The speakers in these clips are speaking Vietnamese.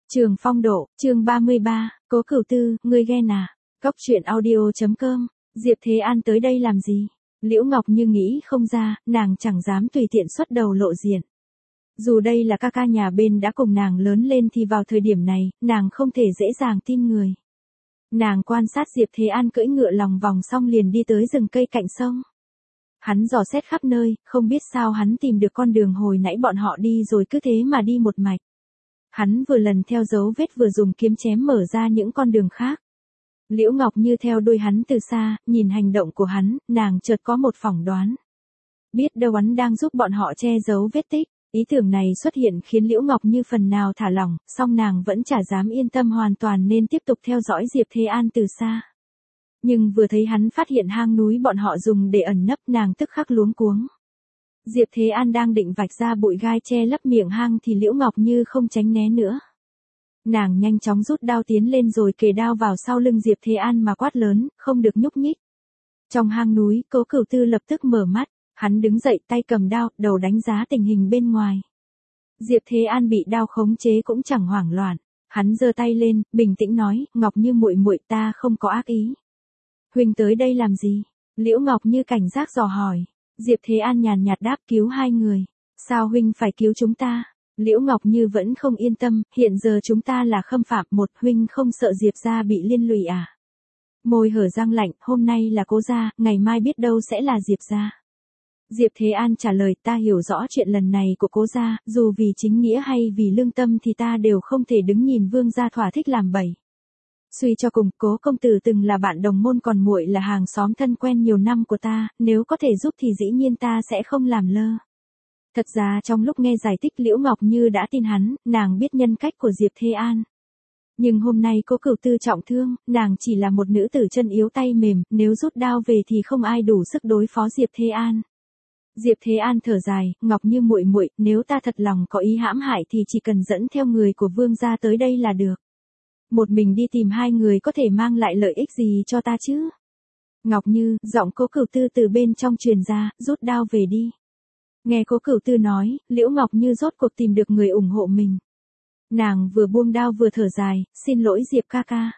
Trường Phong Độ, chương 33, Cố Cửu Tư, ngươi ghen à? Cóc truyện audio.com, Diệp Thế An tới đây làm gì? Liễu Ngọc Như nghĩ không ra, nàng chẳng dám tùy tiện xuất đầu lộ diện. Dù đây là ca ca nhà bên đã cùng nàng lớn lên thì vào thời điểm này, nàng không thể dễ dàng tin người. Nàng quan sát Diệp Thế An cưỡi ngựa lòng vòng xong liền đi tới rừng cây cạnh sông. Hắn dò xét khắp nơi, không biết sao hắn tìm được con đường hồi nãy bọn họ đi rồi cứ thế mà đi một mạch. Hắn vừa lần theo dấu vết vừa dùng kiếm chém mở ra những con đường khác. Liễu Ngọc Như theo đuôi hắn từ xa, nhìn hành động của hắn, nàng chợt có một phỏng đoán. Biết đâu hắn đang giúp bọn họ che giấu vết tích. Ý tưởng này xuất hiện khiến Liễu Ngọc Như phần nào thả lỏng, song nàng vẫn chả dám yên tâm hoàn toàn nên tiếp tục theo dõi Diệp Thế An từ xa. Nhưng vừa thấy hắn phát hiện hang núi bọn họ dùng để ẩn nấp nàng tức khắc luống cuống. Diệp Thế An đang định vạch ra bụi gai che lấp miệng hang thì Liễu Ngọc Như không tránh né nữa. Nàng nhanh chóng rút đao tiến lên rồi kề đao vào sau lưng Diệp Thế An mà quát lớn, không được nhúc nhích. Trong hang núi, Cố Cửu Tư lập tức mở mắt, hắn đứng dậy tay cầm đao, đầu đánh giá tình hình bên ngoài. Diệp Thế An bị đao khống chế cũng chẳng hoảng loạn, hắn giơ tay lên, bình tĩnh nói, Ngọc Như muội muội, ta không có ác ý. Huynh tới đây làm gì? Liễu Ngọc Như cảnh giác dò hỏi. Diệp Thế An nhàn nhạt đáp, cứu hai người. Sao huynh phải cứu chúng ta? Liễu Ngọc Như vẫn không yên tâm, hiện giờ chúng ta là khâm phạm, một huynh không sợ Diệp gia bị liên lụy à? Môi hở răng lạnh, hôm nay là Cố gia, ngày mai biết đâu sẽ là Diệp gia. Diệp Thế An trả lời, ta hiểu rõ chuyện lần này của Cố gia, dù vì chính nghĩa hay vì lương tâm thì ta đều không thể đứng nhìn Vương gia thỏa thích làm bậy. Suy cho cùng, Cố công tử từng là bạn đồng môn còn muội là hàng xóm thân quen nhiều năm của ta, nếu có thể giúp thì dĩ nhiên ta sẽ không làm lơ. Thật ra trong lúc nghe giải thích Liễu Ngọc Như đã tin hắn, nàng biết nhân cách của Diệp Thế An. Nhưng hôm nay Cố Cửu Tư trọng thương, nàng chỉ là một nữ tử chân yếu tay mềm, nếu rút đao về thì không ai đủ sức đối phó Diệp Thế An. Diệp Thế An thở dài, Ngọc Như muội muội, nếu ta thật lòng có ý hãm hại thì chỉ cần dẫn theo người của Vương gia tới đây là được. Một mình đi tìm hai người có thể mang lại lợi ích gì cho ta chứ? Ngọc Như, giọng Cố Cửu Tư từ bên trong truyền ra, rút đao về đi. Nghe Cố Cửu Tư nói, Liễu Ngọc Như rốt cuộc tìm được người ủng hộ mình. Nàng vừa buông đao vừa thở dài, xin lỗi Diệp ca ca.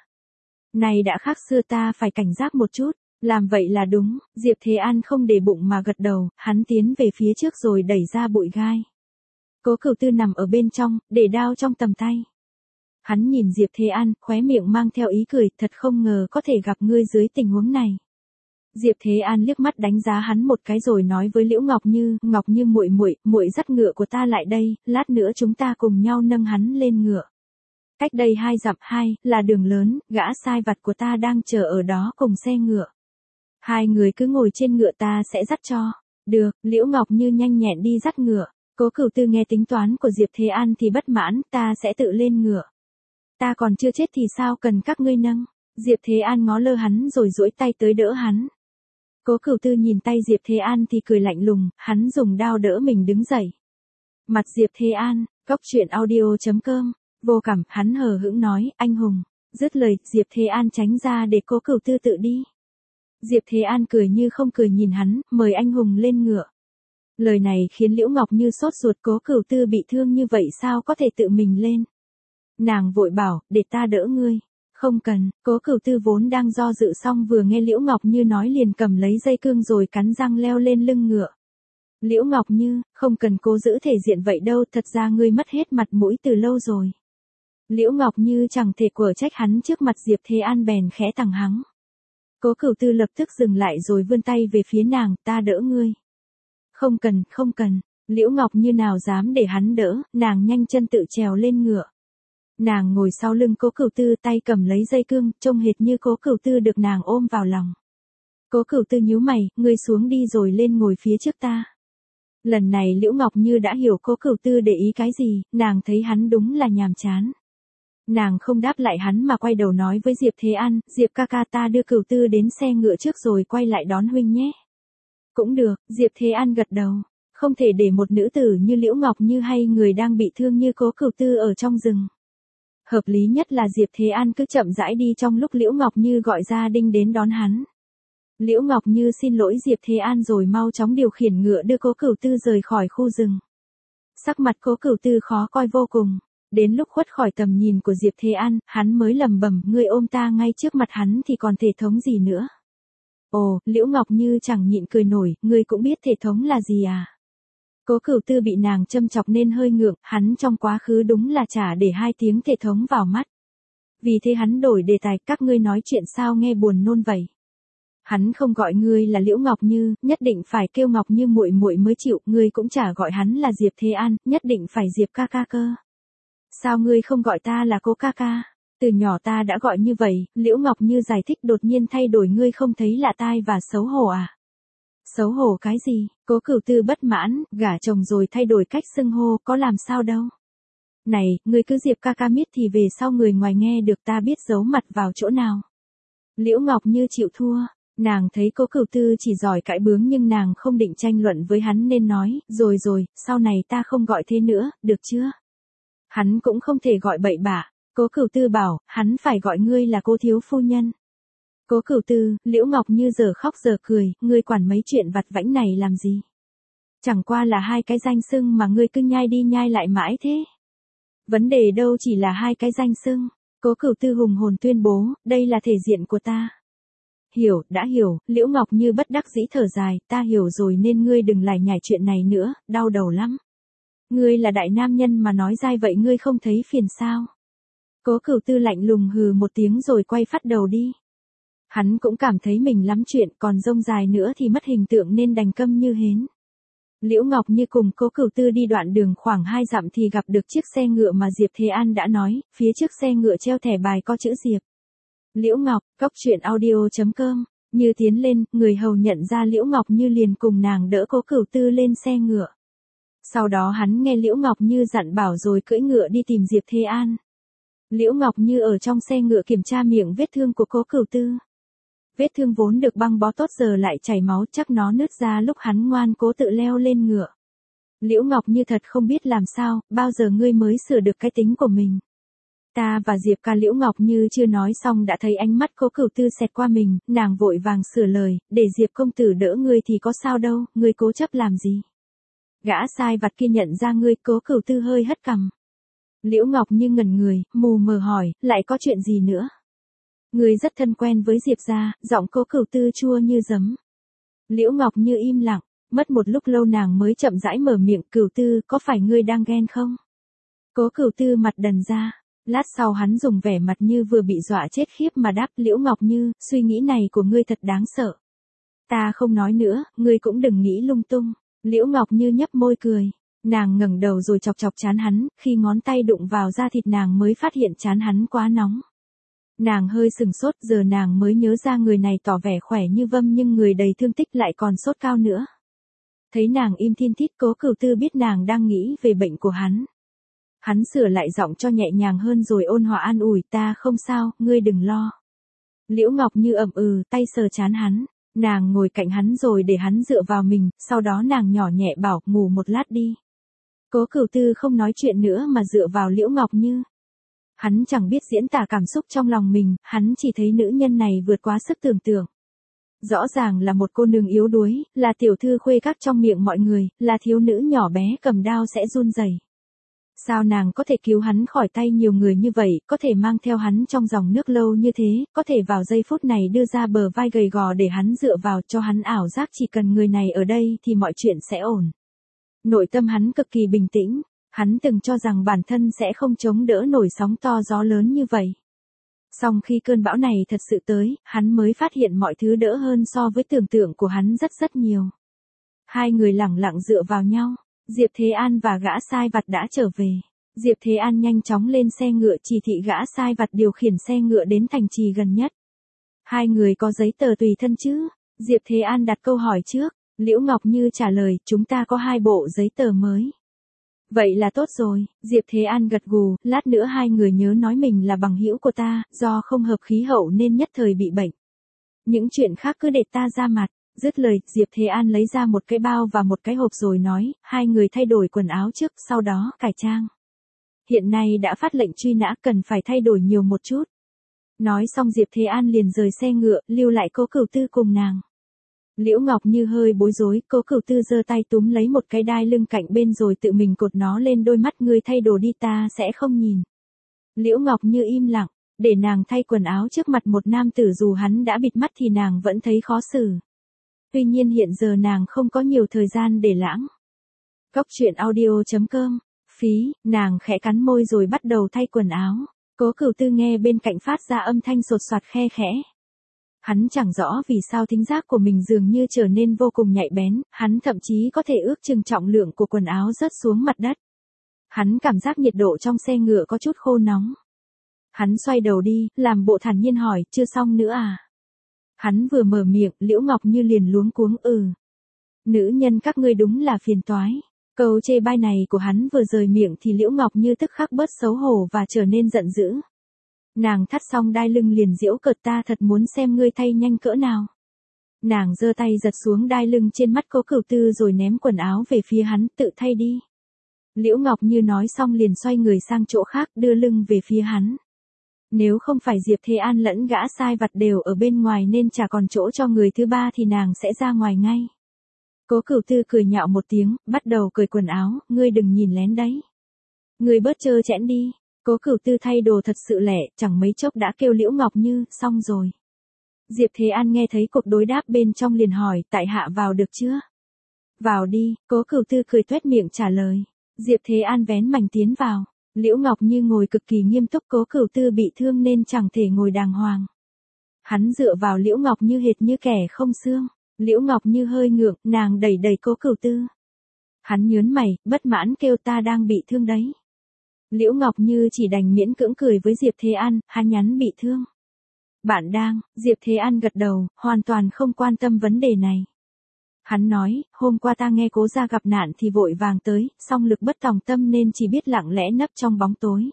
Này đã khác xưa, ta phải cảnh giác một chút, làm vậy là đúng. Diệp Thế An không để bụng mà gật đầu, hắn tiến về phía trước rồi đẩy ra bụi gai. Cố Cửu Tư nằm ở bên trong, để đao trong tầm tay. Hắn nhìn Diệp Thế An, khóe miệng mang theo ý cười, thật không ngờ có thể gặp ngươi dưới tình huống này. Diệp Thế An liếc mắt đánh giá hắn một cái rồi nói với Liễu Ngọc Như, Ngọc Như muội muội, muội dắt ngựa của ta lại đây, lát nữa chúng ta cùng nhau nâng hắn lên ngựa. Cách đây 2 dặm là đường lớn, gã sai vặt của ta đang chờ ở đó cùng xe ngựa. Hai người cứ ngồi trên ngựa ta sẽ dắt cho. Được, Liễu Ngọc Như nhanh nhẹn đi dắt ngựa. Cố Cửu Tư nghe tính toán của Diệp Thế An thì bất mãn, ta sẽ tự lên ngựa. Ta còn chưa chết thì sao cần các ngươi nâng? Diệp Thế An ngó lơ hắn rồi duỗi tay tới đỡ hắn. Cố Cửu Tư nhìn tay Diệp Thế An thì cười lạnh lùng, hắn dùng đao đỡ mình đứng dậy. Mặt Diệp Thế An, cóc truyện audio.com, vô cảm, hắn hờ hững nói, anh hùng. Dứt lời, Diệp Thế An tránh ra để Cố Cửu Tư tự đi. Diệp Thế An cười như không cười nhìn hắn, mời anh hùng lên ngựa. Lời này khiến Liễu Ngọc Như sốt ruột, Cố Cửu Tư bị thương như vậy sao có thể tự mình lên. Nàng vội bảo, để ta đỡ ngươi. Không cần, Cố Cửu Tư vốn đang do dự xong vừa nghe Liễu Ngọc Như nói liền cầm lấy dây cương rồi cắn răng leo lên lưng ngựa. Liễu Ngọc Như, không cần cố giữ thể diện vậy đâu, thật ra ngươi mất hết mặt mũi từ lâu rồi. Liễu Ngọc Như chẳng thể quở trách hắn trước mặt Diệp Thế An bèn khẽ tằng hắng. Cố Cửu Tư lập tức dừng lại rồi vươn tay về phía nàng, ta đỡ ngươi. Không cần, không cần, Liễu Ngọc Như nào dám để hắn đỡ, nàng nhanh chân tự trèo lên ngựa. Nàng ngồi sau lưng Cố Cửu Tư tay cầm lấy dây cương, trông hệt như Cố Cửu Tư được nàng ôm vào lòng. Cố Cửu Tư nhíu mày, ngươi xuống đi rồi lên ngồi phía trước ta. Lần này Liễu Ngọc Như đã hiểu Cố Cửu Tư để ý cái gì, nàng thấy hắn đúng là nhàm chán. Nàng không đáp lại hắn mà quay đầu nói với Diệp Thế An, Diệp ca ca, ta đưa Cửu Tư đến xe ngựa trước rồi quay lại đón huynh nhé. Cũng được, Diệp Thế An gật đầu. Không thể để một nữ tử như Liễu Ngọc Như hay người đang bị thương như Cố Cửu Tư ở trong rừng. Hợp lý nhất là Diệp Thế An cứ chậm rãi đi trong lúc Liễu Ngọc Như gọi gia đình đến đón hắn. Liễu Ngọc Như xin lỗi Diệp Thế An rồi mau chóng điều khiển ngựa đưa Cố Cửu Tư rời khỏi khu rừng. Sắc mặt Cố Cửu Tư khó coi vô cùng. Đến lúc khuất khỏi tầm nhìn của Diệp Thế An, hắn mới lẩm bẩm, ngươi ôm ta ngay trước mặt hắn thì còn thể thống gì nữa. Ồ, Liễu Ngọc Như chẳng nhịn cười nổi, ngươi cũng biết thể thống là gì à? Cố Cửu Tư bị nàng châm chọc nên hơi ngượng, hắn trong quá khứ đúng là chả để hai tiếng thể thống vào mắt. Vì thế hắn đổi đề tài, các ngươi nói chuyện sao nghe buồn nôn vậy. Hắn không gọi ngươi là Liễu Ngọc Như, nhất định phải kêu Ngọc Như muội muội mới chịu, ngươi cũng chả gọi hắn là Diệp Thế An, nhất định phải Diệp ca ca cơ. Sao ngươi không gọi ta là Cố ca ca? Từ nhỏ ta đã gọi như vậy, Liễu Ngọc Như giải thích, đột nhiên thay đổi ngươi không thấy lạ tai và xấu hổ à? Xấu hổ cái gì? Cố Cửu Tư bất mãn, gả chồng rồi thay đổi cách xưng hô, có làm sao đâu. Này, ngươi cứ Diệp ca ca miết thì về sau người ngoài nghe được ta biết giấu mặt vào chỗ nào. Liễu Ngọc Như chịu thua, nàng thấy Cố Cửu Tư chỉ giỏi cãi bướng nhưng nàng không định tranh luận với hắn nên nói, rồi rồi, sau này ta không gọi thế nữa, được chưa? Hắn cũng không thể gọi bậy bạ. Cố Cửu Tư bảo, hắn phải gọi ngươi là Cố thiếu phu nhân. Cố Cửu Tư, Liễu Ngọc Như giờ khóc giờ cười, ngươi quản mấy chuyện vặt vãnh này làm gì? Chẳng qua là hai cái danh xưng mà ngươi cứ nhai đi nhai lại mãi thế. Vấn đề đâu chỉ là hai cái danh xưng. Cố Cửu Tư hùng hồn tuyên bố, đây là thể diện của ta. Hiểu, đã hiểu, Liễu Ngọc Như bất đắc dĩ thở dài, ta hiểu rồi nên ngươi đừng lải nhải chuyện này nữa, đau đầu lắm. Ngươi là đại nam nhân mà nói dai vậy ngươi không thấy phiền sao? Cố Cửu Tư lạnh lùng hừ một tiếng rồi quay phát đầu đi. Hắn cũng cảm thấy mình lắm chuyện, còn rông dài nữa thì mất hình tượng nên đành câm như hến. Liễu Ngọc Như cùng Cố Cửu Tư đi đoạn đường khoảng 2 dặm thì gặp được chiếc xe ngựa mà Diệp Thế An đã nói, phía trước xe ngựa treo thẻ bài có chữ Diệp. Liễu Ngọc, cóc truyện audio.com. Như tiến lên, người hầu nhận ra Liễu Ngọc Như liền cùng nàng đỡ Cố Cửu Tư lên xe ngựa. Sau đó hắn nghe Liễu Ngọc Như dặn bảo rồi cưỡi ngựa đi tìm Diệp Thế An. Liễu Ngọc Như ở trong xe ngựa kiểm tra miệng vết thương của Cố Cửu Tư. Vết thương vốn được băng bó tốt giờ lại chảy máu, chắc nó nứt ra lúc hắn ngoan cố tự leo lên ngựa. Liễu Ngọc Như thật không biết làm sao, bao giờ ngươi mới sửa được cái tính của mình. Ta và Diệp ca. Liễu Ngọc Như chưa nói xong đã thấy ánh mắt Cố Cửu Tư xẹt qua mình, nàng vội vàng sửa lời, để Diệp công tử đỡ ngươi thì có sao đâu, ngươi cố chấp làm gì. Gã sai vặt kia nhận ra ngươi. Cố Cửu Tư hơi hất cằm. Liễu Ngọc Như ngẩn người, mù mờ hỏi, lại có chuyện gì nữa? Ngươi rất thân quen với Diệp gia, giọng Cố Cửu Tư chua như giấm. Liễu Ngọc Như im lặng, mất một lúc lâu nàng mới chậm rãi mở miệng, Cửu Tư, có phải ngươi đang ghen không? Cố Cửu Tư mặt đần ra, lát sau hắn dùng vẻ mặt như vừa bị dọa chết khiếp mà đáp, Liễu Ngọc Như, suy nghĩ này của ngươi thật đáng sợ. Ta không nói nữa, ngươi cũng đừng nghĩ lung tung. Liễu Ngọc Như nhấp môi cười. Nàng ngẩng đầu rồi chọc chọc trán hắn, khi ngón tay đụng vào da thịt nàng mới phát hiện trán hắn quá nóng. Nàng hơi sừng sốt, giờ nàng mới nhớ ra người này tỏ vẻ khỏe như vâm nhưng người đầy thương tích lại còn sốt cao nữa. Thấy nàng im thin thít, Cố Cửu Tư biết nàng đang nghĩ về bệnh của hắn. Hắn sửa lại giọng cho nhẹ nhàng hơn rồi ôn hòa an ủi, ta không sao, ngươi đừng lo. Liễu Ngọc Như ậm ừ, tay sờ trán hắn. Nàng ngồi cạnh hắn rồi để hắn dựa vào mình, sau đó nàng nhỏ nhẹ bảo, ngủ một lát đi. Cố Cửu Tư không nói chuyện nữa mà dựa vào Liễu Ngọc Như. Hắn chẳng biết diễn tả cảm xúc trong lòng mình, hắn chỉ thấy nữ nhân này vượt quá sức tưởng tượng. Rõ ràng là một cô nương yếu đuối, là tiểu thư khuê các trong miệng mọi người, là thiếu nữ nhỏ bé cầm đao sẽ run rẩy. Sao nàng có thể cứu hắn khỏi tay nhiều người như vậy, có thể mang theo hắn trong dòng nước lâu như thế, có thể vào giây phút này đưa ra bờ vai gầy gò để hắn dựa vào, cho hắn ảo giác chỉ cần người này ở đây thì mọi chuyện sẽ ổn. Nội tâm hắn cực kỳ bình tĩnh, hắn từng cho rằng bản thân sẽ không chống đỡ nổi sóng to gió lớn như vậy. Song khi cơn bão này thật sự tới, hắn mới phát hiện mọi thứ đỡ hơn so với tưởng tượng của hắn rất nhiều. Hai người lẳng lặng dựa vào nhau. Diệp Thế An và gã sai vặt đã trở về. Diệp Thế An nhanh chóng lên xe ngựa chỉ thị gã sai vặt điều khiển xe ngựa đến thành trì gần nhất. Hai người có giấy tờ tùy thân chứ? Diệp Thế An đặt câu hỏi trước. Liễu Ngọc Như trả lời, chúng ta có 2 bộ giấy tờ mới. Vậy là tốt rồi, Diệp Thế An gật gù, lát nữa hai người nhớ nói mình là bằng hữu của ta, do không hợp khí hậu nên nhất thời bị bệnh. Những chuyện khác cứ để ta ra mặt. Dứt lời, Diệp Thế An lấy ra một cái bao và một cái hộp rồi nói, hai người thay đổi quần áo trước, sau đó cải trang. Hiện nay đã phát lệnh truy nã, cần phải thay đổi nhiều một chút. Nói xong Diệp Thế An liền rời xe ngựa, lưu lại Cố Cửu Tư cùng nàng. Liễu Ngọc Như hơi bối rối, Cố Cửu Tư giơ tay túm lấy một cái đai lưng cạnh bên rồi tự mình cột nó lên đôi mắt, ngươi thay đồ đi ta sẽ không nhìn. Liễu Ngọc Như im lặng, để nàng thay quần áo trước mặt một nam tử dù hắn đã bịt mắt thì nàng vẫn thấy khó xử. Tuy nhiên hiện giờ nàng không có nhiều thời gian để lãng. Cốc truyện audio.com, phí, nàng khẽ cắn môi rồi bắt đầu thay quần áo. Cố Cửu Tư nghe bên cạnh phát ra âm thanh sột soạt khe khẽ. Hắn chẳng rõ vì sao thính giác của mình dường như trở nên vô cùng nhạy bén, hắn thậm chí có thể ước chừng trọng lượng của quần áo rớt xuống mặt đất. Hắn cảm giác nhiệt độ trong xe ngựa có chút khô nóng. Hắn xoay đầu đi, làm bộ thản nhiên hỏi, chưa xong nữa à? Hắn vừa mở miệng, Liễu Ngọc Như liền luống cuống Nữ nhân các ngươi đúng là phiền toái. Câu chê bai này của hắn vừa rời miệng thì Liễu Ngọc Như tức khắc bớt xấu hổ và trở nên giận dữ. Nàng thắt xong đai lưng liền giễu cợt, ta thật muốn xem ngươi thay nhanh cỡ nào. Nàng giơ tay giật xuống đai lưng trên mắt Cố Cửu Tư rồi ném quần áo về phía hắn, tự thay đi. Liễu Ngọc Như nói xong liền xoay người sang chỗ khác, đưa lưng về phía hắn. Nếu không phải Diệp Thế An lẫn gã sai vặt đều ở bên ngoài nên chả còn chỗ cho người thứ ba thì nàng sẽ ra ngoài ngay. Cố Cửu Tư cười nhạo một tiếng, bắt đầu cởi quần áo, ngươi đừng nhìn lén đấy. Ngươi bớt trơ trẽn đi. Cố Cửu Tư thay đồ thật sự lẻ, chẳng mấy chốc đã kêu Liễu Ngọc Như, xong rồi. Diệp Thế An nghe thấy cuộc đối đáp bên trong liền hỏi, tại hạ vào được chưa? Vào đi, Cố Cửu Tư cười tuét miệng trả lời. Diệp Thế An vén mảnh tiến vào. Liễu Ngọc Như ngồi cực kỳ nghiêm túc, Cố Cửu Tư bị thương nên chẳng thể ngồi đàng hoàng. Hắn dựa vào Liễu Ngọc Như hệt như kẻ không xương. Liễu Ngọc Như hơi ngượng, nàng đẩy đẩy Cố Cửu Tư. Hắn nhớn mày, bất mãn kêu ta đang bị thương đấy. Liễu Ngọc Như chỉ đành miễn cưỡng cười với Diệp Thế An, hắn nhắn bị thương. Bạn đang, Diệp Thế An gật đầu, hoàn toàn không quan tâm vấn đề này. Hắn nói, hôm qua ta nghe Cố gia gặp nạn thì vội vàng tới, song lực bất tòng tâm nên chỉ biết lặng lẽ nấp trong bóng tối.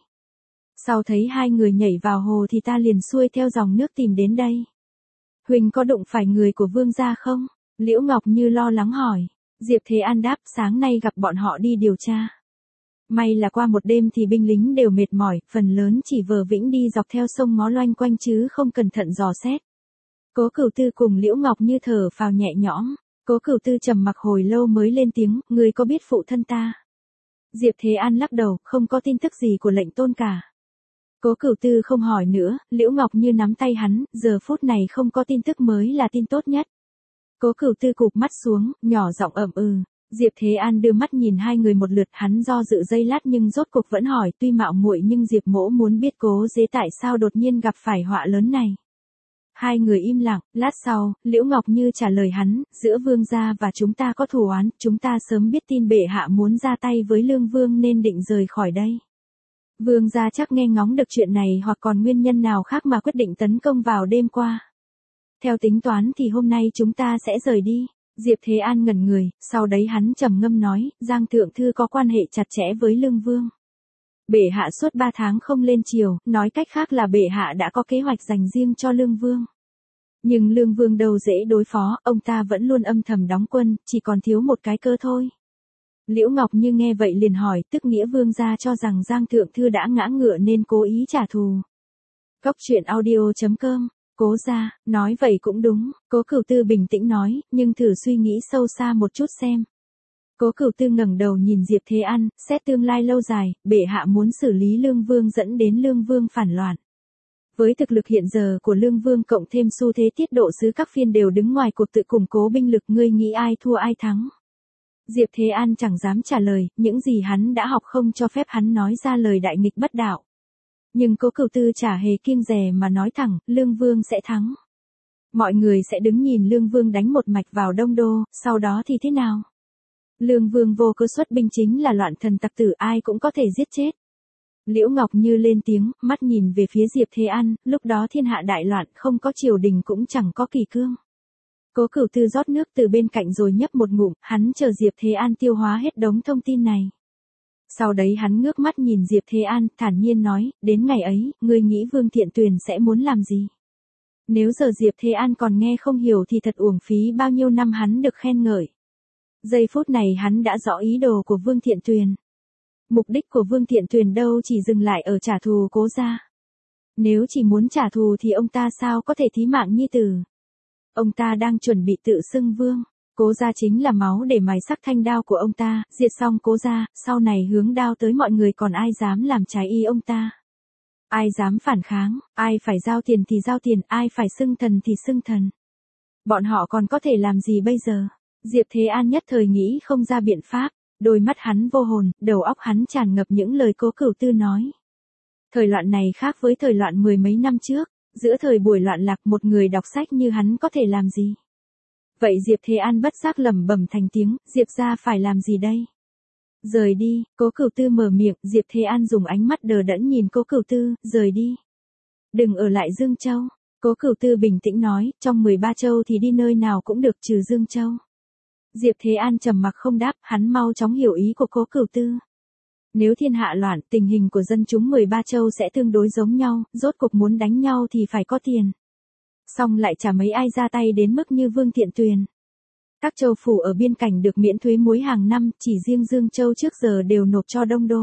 Sau thấy hai người nhảy vào hồ thì ta liền xuôi theo dòng nước tìm đến đây. Huỳnh có đụng phải người của Vương gia không? Liễu Ngọc Như lo lắng hỏi. Diệp Thế An đáp, sáng nay gặp bọn họ đi điều tra. May là qua một đêm thì binh lính đều mệt mỏi, phần lớn chỉ vờ vĩnh đi dọc theo sông ngó loanh quanh chứ không cẩn thận dò xét. Cố Cửu Tư cùng Liễu Ngọc Như thở phào nhẹ nhõm. Cố Cửu Tư trầm mặc hồi lâu mới lên tiếng, ngươi có biết phụ thân ta? Diệp Thế An lắc đầu, không có tin tức gì của lệnh tôn cả. Cố Cửu Tư không hỏi nữa, Liễu Ngọc Như nắm tay hắn, giờ phút này không có tin tức mới là tin tốt nhất. Cố Cửu Tư cụp mắt xuống, nhỏ giọng Diệp Thế An đưa mắt nhìn hai người một lượt, hắn do dự giây lát nhưng rốt cục vẫn hỏi, tuy mạo muội nhưng Diệp mỗ muốn biết Cố Dế tại sao đột nhiên gặp phải họa lớn này. Hai người im lặng, lát sau, Liễu Ngọc Như trả lời hắn, giữa Vương gia và chúng ta có thù oán, chúng ta sớm biết tin bệ hạ muốn ra tay với Lương Vương nên định rời khỏi đây. Vương gia chắc nghe ngóng được chuyện này hoặc còn nguyên nhân nào khác mà quyết định tấn công vào đêm qua. Theo tính toán thì hôm nay chúng ta sẽ rời đi. Diệp Thế An ngẩn người, sau đấy hắn trầm ngâm nói, Giang Thượng Thư có quan hệ chặt chẽ với Lương Vương. Bệ hạ suốt 3 tháng không lên triều, nói cách khác là bệ hạ đã có kế hoạch dành riêng cho Lương Vương. Nhưng Lương Vương đâu dễ đối phó, ông ta vẫn luôn âm thầm đóng quân, chỉ còn thiếu một cái cơ thôi. Liễu Ngọc Như nghe vậy liền hỏi, tức nghĩa Vương gia cho rằng Giang Thượng Thư đã ngã ngựa nên cố ý trả thù. Cốc truyện audio.com, Cố gia, nói vậy cũng đúng, Cố Cửu Tư bình tĩnh nói, nhưng thử suy nghĩ sâu xa một chút xem. Cố Cửu Tư ngẩng đầu nhìn Diệp Thế An, xét tương lai lâu dài, bệ hạ muốn xử lý Lương Vương dẫn đến Lương Vương phản loạn. Với thực lực hiện giờ của Lương Vương cộng thêm xu thế tiết độ sứ các phiên đều đứng ngoài cuộc tự củng cố binh lực, ngươi nghĩ ai thua ai thắng? Diệp Thế An chẳng dám trả lời, những gì hắn đã học không cho phép hắn nói ra lời đại nghịch bất đạo. Nhưng Cố Cửu Tư chả hề kiêng dè mà nói thẳng, Lương Vương sẽ thắng. Mọi người sẽ đứng nhìn Lương Vương đánh một mạch vào Đông Đô, sau đó thì thế nào? Lương Vương vô cớ xuất binh chính là loạn thần tặc tử, ai cũng có thể giết chết. Liễu Ngọc Như lên tiếng, mắt nhìn về phía Diệp Thế An, lúc đó thiên hạ đại loạn, không có triều đình cũng chẳng có kỷ cương. Cố Cửu Tư rót nước từ bên cạnh rồi nhấp một ngụm, hắn chờ Diệp Thế An tiêu hóa hết đống thông tin này. Sau đấy hắn ngước mắt nhìn Diệp Thế An, thản nhiên nói, đến ngày ấy, ngươi nghĩ Vương Thiện Tuyền sẽ muốn làm gì? Nếu giờ Diệp Thế An còn nghe không hiểu thì thật uổng phí bao nhiêu năm hắn được khen ngợi. Giây phút này hắn đã rõ ý đồ của Vương Thiện Tuyền. Mục đích của Vương Thiện Tuyền đâu chỉ dừng lại ở trả thù Cố gia. Nếu chỉ muốn trả thù thì ông ta sao có thể thí mạng nhi tử? Ông ta đang chuẩn bị tự xưng vương. Cố gia chính là máu để mài sắc thanh đao của ông ta, diệt xong Cố gia, sau này hướng đao tới mọi người còn ai dám làm trái ý ông ta. Ai dám phản kháng, ai phải giao tiền thì giao tiền, ai phải xưng thần thì xưng thần. Bọn họ còn có thể làm gì bây giờ? Diệp Thế An nhất thời nghĩ không ra biện pháp, đôi mắt hắn vô hồn, đầu óc hắn tràn ngập những lời Cố Cửu Tư nói. Thời loạn này khác với thời loạn mười mấy năm trước, giữa thời buổi loạn lạc một người đọc sách như hắn có thể làm gì? Vậy Diệp Thế An bất giác lẩm bẩm thành tiếng, Diệp gia phải làm gì đây? Rời đi, Cố Cửu Tư mở miệng, Diệp Thế An dùng ánh mắt đờ đẫn nhìn Cố Cửu Tư, rời đi. Đừng ở lại Dương Châu. Cố Cửu Tư bình tĩnh nói, trong 13 châu thì đi nơi nào cũng được trừ Dương Châu. Diệp Thế An trầm mặc không đáp, hắn mau chóng hiểu ý của Cố Cửu Tư. Nếu thiên hạ loạn, tình hình của dân chúng 13 châu sẽ tương đối giống nhau, rốt cuộc muốn đánh nhau thì phải có tiền. Xong lại chả mấy ai ra tay đến mức như Vương Thiện Tuyền. Các châu phủ ở biên cảnh được miễn thuế muối hàng năm, chỉ riêng Dương Châu trước giờ đều nộp cho Đông Đô.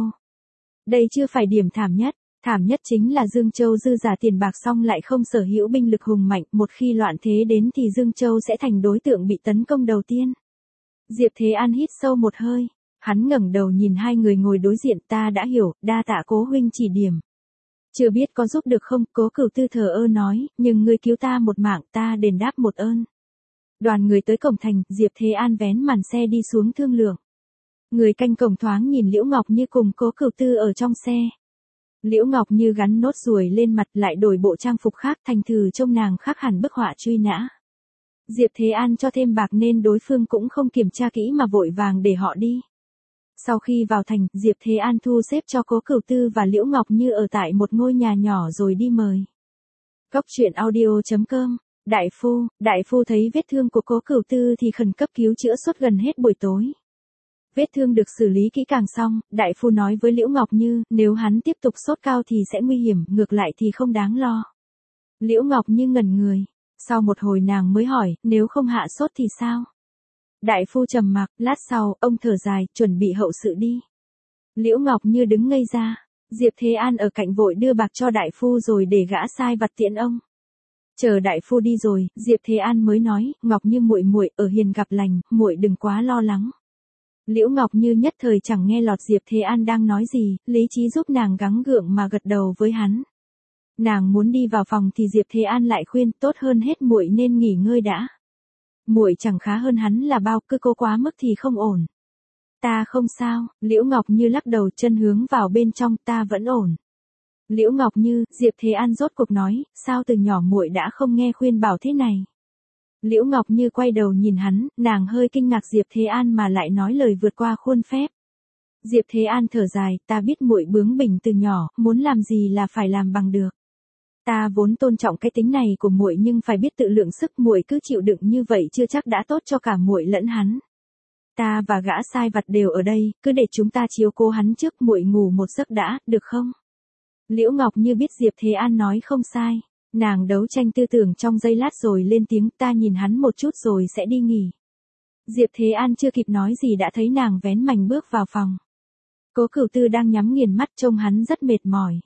Đây chưa phải điểm thảm nhất chính là Dương Châu dư giả tiền bạc xong lại không sở hữu binh lực hùng mạnh, một khi loạn thế đến thì Dương Châu sẽ thành đối tượng bị tấn công đầu tiên. Diệp Thế An hít sâu một hơi, hắn ngẩng đầu nhìn hai người ngồi đối diện, ta đã hiểu, đa tạ Cố huynh chỉ điểm. Chưa biết có giúp được không, Cố Cửu Tư thờ ơ nói, nhưng ngươi cứu ta một mạng, ta đền đáp một ơn. Đoàn người tới cổng thành, Diệp Thế An vén màn xe đi xuống thương lượng. Người canh cổng thoáng nhìn Liễu Ngọc Như cùng Cố Cửu Tư ở trong xe. Liễu Ngọc Như gắn nốt ruồi lên mặt lại đổi bộ trang phục khác, thành thử trông nàng khác hẳn bức họa truy nã. Diệp Thế An cho thêm bạc nên đối phương cũng không kiểm tra kỹ mà vội vàng để họ đi. Sau khi vào thành, Diệp Thế An thu xếp cho Cố Cửu Tư và Liễu Ngọc Như ở tại một ngôi nhà nhỏ rồi đi mời. Cốc truyện audio.com. Đại phu thấy vết thương của Cố Cửu Tư thì khẩn cấp cứu chữa suốt gần hết buổi tối. Vết thương được xử lý kỹ càng xong, đại phu nói với Liễu Ngọc Như, nếu hắn tiếp tục sốt cao thì sẽ nguy hiểm, ngược lại thì không đáng lo. Liễu Ngọc Như ngẩn người. Sau một hồi nàng mới hỏi, nếu không hạ sốt thì sao? Đại phu trầm mặc, lát sau, ông thở dài, chuẩn bị hậu sự đi. Liễu Ngọc Như đứng ngây ra. Diệp Thế An ở cạnh vội đưa bạc cho đại phu rồi để gã sai vặt tiễn ông. Chờ đại phu đi rồi, Diệp Thế An mới nói, Ngọc Như muội muội ở hiền gặp lành, muội đừng quá lo lắng. Liễu Ngọc Như nhất thời chẳng nghe lọt Diệp Thế An đang nói gì, lý trí giúp nàng gắng gượng mà gật đầu với hắn. Nàng muốn đi vào phòng thì Diệp Thế An lại khuyên, tốt hơn hết muội nên nghỉ ngơi đã. Muội chẳng khá hơn hắn là bao, cứ cố quá mức thì không ổn. Ta không sao, Liễu Ngọc Như lắc đầu, chân hướng vào bên trong, ta vẫn ổn. Liễu Ngọc Như, Diệp Thế An rốt cuộc nói, sao từ nhỏ muội đã không nghe khuyên bảo thế này. Liễu Ngọc Như quay đầu nhìn hắn, nàng hơi kinh ngạc Diệp Thế An mà lại nói lời vượt qua khuôn phép. Diệp Thế An thở dài, ta biết muội bướng bỉnh từ nhỏ, muốn làm gì là phải làm bằng được. Ta vốn tôn trọng cái tính này của muội nhưng phải biết tự lượng sức, muội cứ chịu đựng như vậy chưa chắc đã tốt cho cả muội lẫn hắn. Ta và gã sai vặt đều ở đây, cứ để chúng ta chiếu cố hắn trước, muội ngủ một giấc đã, được không? Liễu Ngọc Như biết Diệp Thế An nói không sai, nàng đấu tranh tư tưởng trong giây lát rồi lên tiếng, ta nhìn hắn một chút rồi sẽ đi nghỉ. Diệp Thế An chưa kịp nói gì đã thấy nàng vén mành bước vào phòng. Cố Cửu Tư đang nhắm nghiền mắt trông hắn rất mệt mỏi.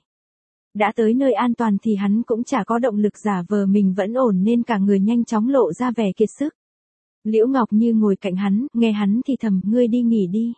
Đã tới nơi an toàn thì hắn cũng chả có động lực giả vờ mình vẫn ổn nên cả người nhanh chóng lộ ra vẻ kiệt sức. Liễu Ngọc Như ngồi cạnh hắn, nghe hắn thì thầm, ngươi đi nghỉ đi.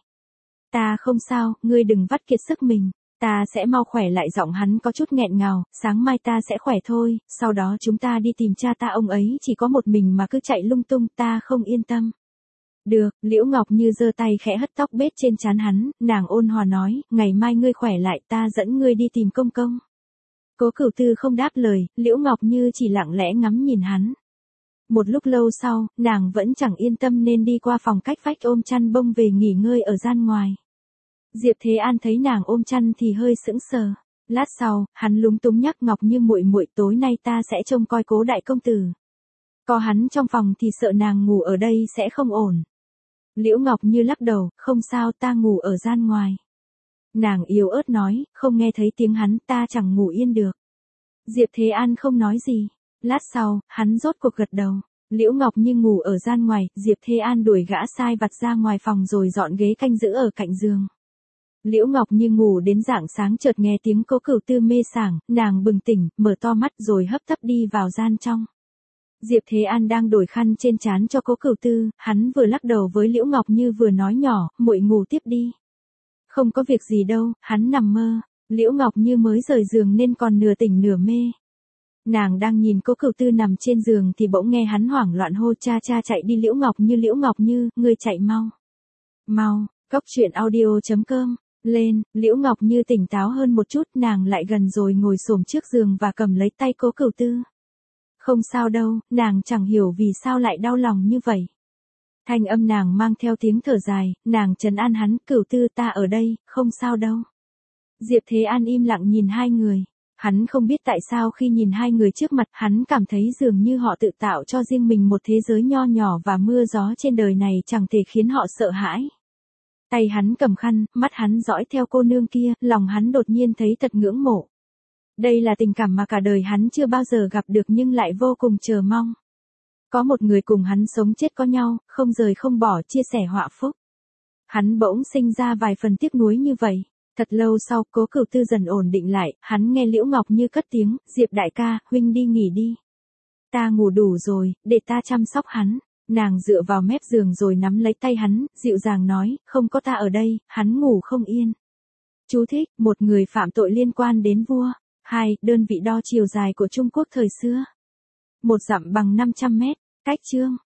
Ta không sao, ngươi đừng vắt kiệt sức mình, ta sẽ mau khỏe lại. Giọng hắn có chút nghẹn ngào, sáng mai ta sẽ khỏe thôi, sau đó chúng ta đi tìm cha ta, ông ấy chỉ có một mình mà cứ chạy lung tung, ta không yên tâm. Được, Liễu Ngọc Như giơ tay khẽ hất tóc bết trên trán hắn, nàng ôn hòa nói, ngày mai ngươi khỏe lại ta dẫn ngươi đi tìm công công. Cố Cửu Tư không đáp lời, Liễu Ngọc Như chỉ lặng lẽ ngắm nhìn hắn. Một lúc lâu sau, nàng vẫn chẳng yên tâm nên đi qua phòng cách vách ôm chăn bông về nghỉ ngơi ở gian ngoài. Diệp Thế An thấy nàng ôm chăn thì hơi sững sờ. Lát sau, hắn lúng túng nhắc Ngọc Như muội muội, tối nay ta sẽ trông coi Cố đại công tử. Có hắn trong phòng thì sợ nàng ngủ ở đây sẽ không ổn. Liễu Ngọc Như lắc đầu, không sao, ta ngủ ở gian ngoài. Nàng yếu ớt nói, không nghe thấy tiếng hắn, ta chẳng ngủ yên được. Diệp Thế An không nói gì. Lát sau, hắn rốt cuộc gật đầu. Liễu Ngọc Như ngủ ở gian ngoài, Diệp Thế An đuổi gã sai vặt ra ngoài phòng rồi dọn ghế canh giữ ở cạnh giường. Liễu Ngọc Như ngủ đến rạng sáng chợt nghe tiếng Cố Cửu Tư mê sảng, nàng bừng tỉnh, mở to mắt rồi hấp tấp đi vào gian trong. Diệp Thế An đang đổi khăn trên trán cho Cố Cửu Tư, hắn vừa lắc đầu với Liễu Ngọc Như vừa nói nhỏ, muội ngủ tiếp đi. Không có việc gì đâu, hắn nằm mơ. Liễu Ngọc Như mới rời giường nên còn nửa tỉnh nửa mê. Nàng đang nhìn Cố Cửu Tư nằm trên giường thì bỗng nghe hắn hoảng loạn hô cha cha chạy đi Liễu Ngọc Như, ngươi chạy mau. Mau, cóc truyện audio.com. Lên, Liễu Ngọc Như tỉnh táo hơn một chút, nàng lại gần rồi ngồi xổm trước giường và cầm lấy tay Cố Cửu Tư. Không sao đâu, nàng chẳng hiểu vì sao lại đau lòng như vậy. Thanh âm nàng mang theo tiếng thở dài, nàng trấn an hắn, Cửu Tư ta ở đây, không sao đâu. Diệp Thế An im lặng nhìn hai người. Hắn không biết tại sao khi nhìn hai người trước mặt, hắn cảm thấy dường như họ tự tạo cho riêng mình một thế giới nho nhỏ và mưa gió trên đời này chẳng thể khiến họ sợ hãi. Tay hắn cầm khăn, mắt hắn dõi theo cô nương kia, lòng hắn đột nhiên thấy thật ngưỡng mộ. Đây là tình cảm mà cả đời hắn chưa bao giờ gặp được nhưng lại vô cùng chờ mong. Có một người cùng hắn sống chết có nhau, không rời không bỏ, chia sẻ họa phúc. Hắn bỗng sinh ra vài phần tiếc nuối như vậy. Thật lâu sau, Cố Cửu Tư dần ổn định lại, hắn nghe Liễu Ngọc Như cất tiếng, Diệp đại ca, huynh đi nghỉ đi. Ta ngủ đủ rồi, để ta chăm sóc hắn. Nàng dựa vào mép giường rồi nắm lấy tay hắn, dịu dàng nói, không có ta ở đây, hắn ngủ không yên. Chú thích, một người phạm tội liên quan đến vua. 2. Đơn vị đo chiều dài của Trung Quốc thời xưa. 1 dặm bằng 500 mét. Cách chương.